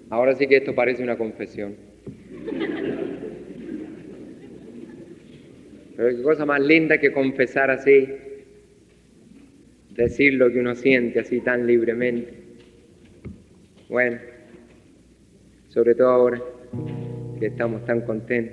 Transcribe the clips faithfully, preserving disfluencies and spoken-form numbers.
Ahora sí que esto parece una confesión. Pero qué cosa más linda que confesar así, decir lo que uno siente así tan libremente. Bueno, sobre todo ahora que estamos tan contentos.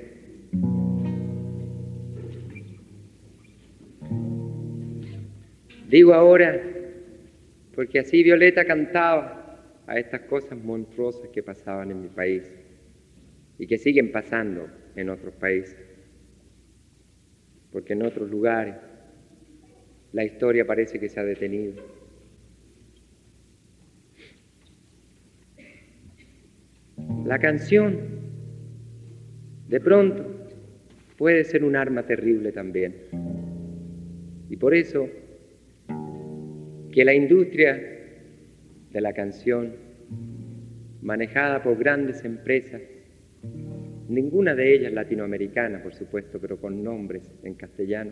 Digo ahora porque así Violeta cantaba a estas cosas monstruosas que pasaban en mi país y que siguen pasando en otros países, porque en otros lugares la historia parece que se ha detenido. La canción, de pronto, puede ser un arma terrible también. Y por eso, que la industria de la canción, manejada por grandes empresas, ninguna de ellas latinoamericana, por supuesto, pero con nombres en castellano,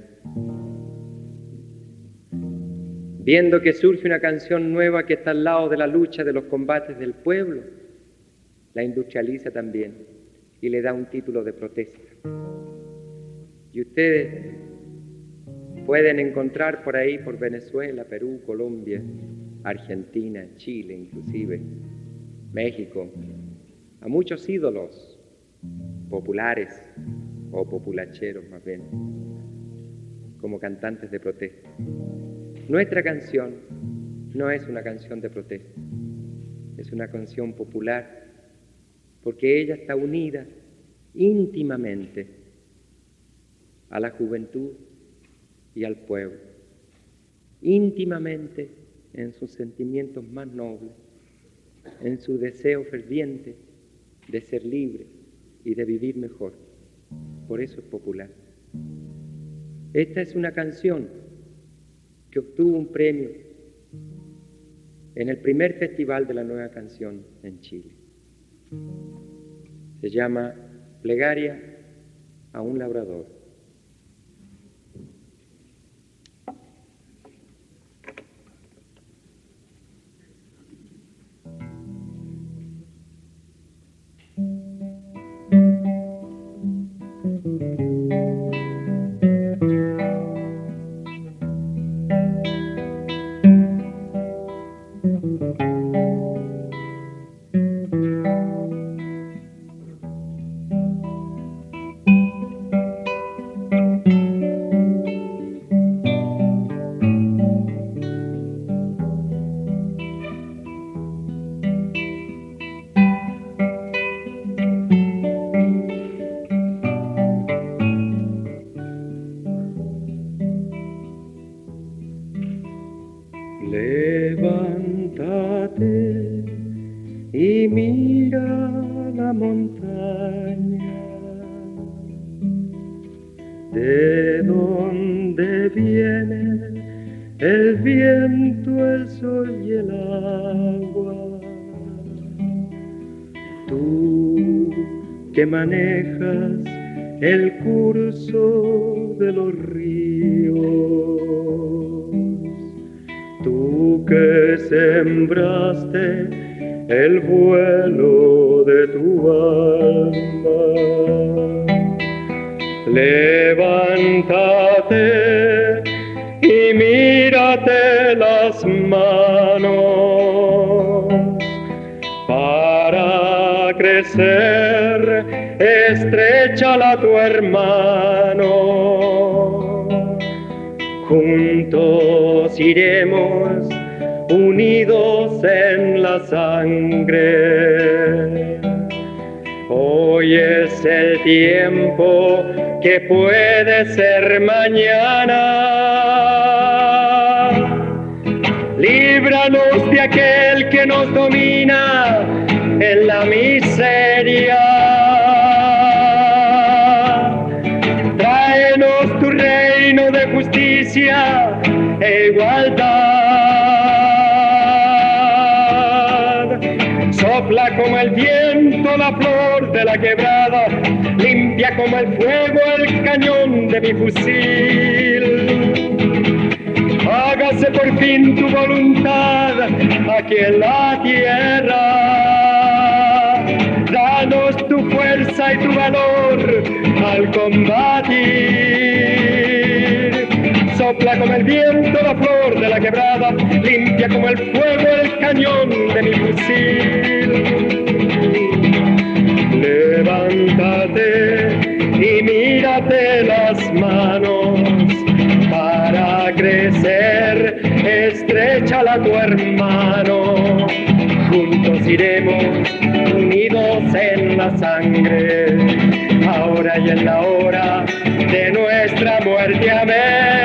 viendo que surge una canción nueva que está al lado de la lucha de los combates del pueblo, la industrializa también y le da un título de protesta. Y ustedes pueden encontrar por ahí, por Venezuela, Perú, Colombia, Argentina, Chile, inclusive México, a muchos ídolos populares o populacheros más bien, como cantantes de protesta. Nuestra canción no es una canción de protesta, es una canción popular, porque ella está unida íntimamente a la juventud y al pueblo, íntimamente en sus sentimientos más nobles, en su deseo ferviente de ser libre y de vivir mejor. Por eso es popular. Esta es una canción que obtuvo un premio en el primer Festival de la Nueva Canción en Chile. Se llama Plegaria a un labrador. Levántate y mira la montaña, de donde viene el viento, el sol y el agua. Tú que manejas el curso de los ríos, tú que sembraste el vuelo de tu alma, levántate y mírate las manos para crecer, estréchala a tu hermano. Juntos iremos unidos en la sangre. Hoy es el tiempo que puede ser mañana. Líbranos de aquel que nos domina en la miseria. Tráenos tu reino de justicia e igualdad. Sopla como el viento la flor de la quebrada, limpia como el fuego el cañón de mi fusil. Hágase por fin tu voluntad aquí en la tierra. tu fuerza y tu valor al combatir. Sopla como el viento la flor de la quebrada, limpia como el fuego el cañón de mi fusil. Levántate y mírate las manos para crecer, estréchala a tu hermano. Juntos iremos unidos en la sangre, ahora y en la hora de nuestra muerte. Amén.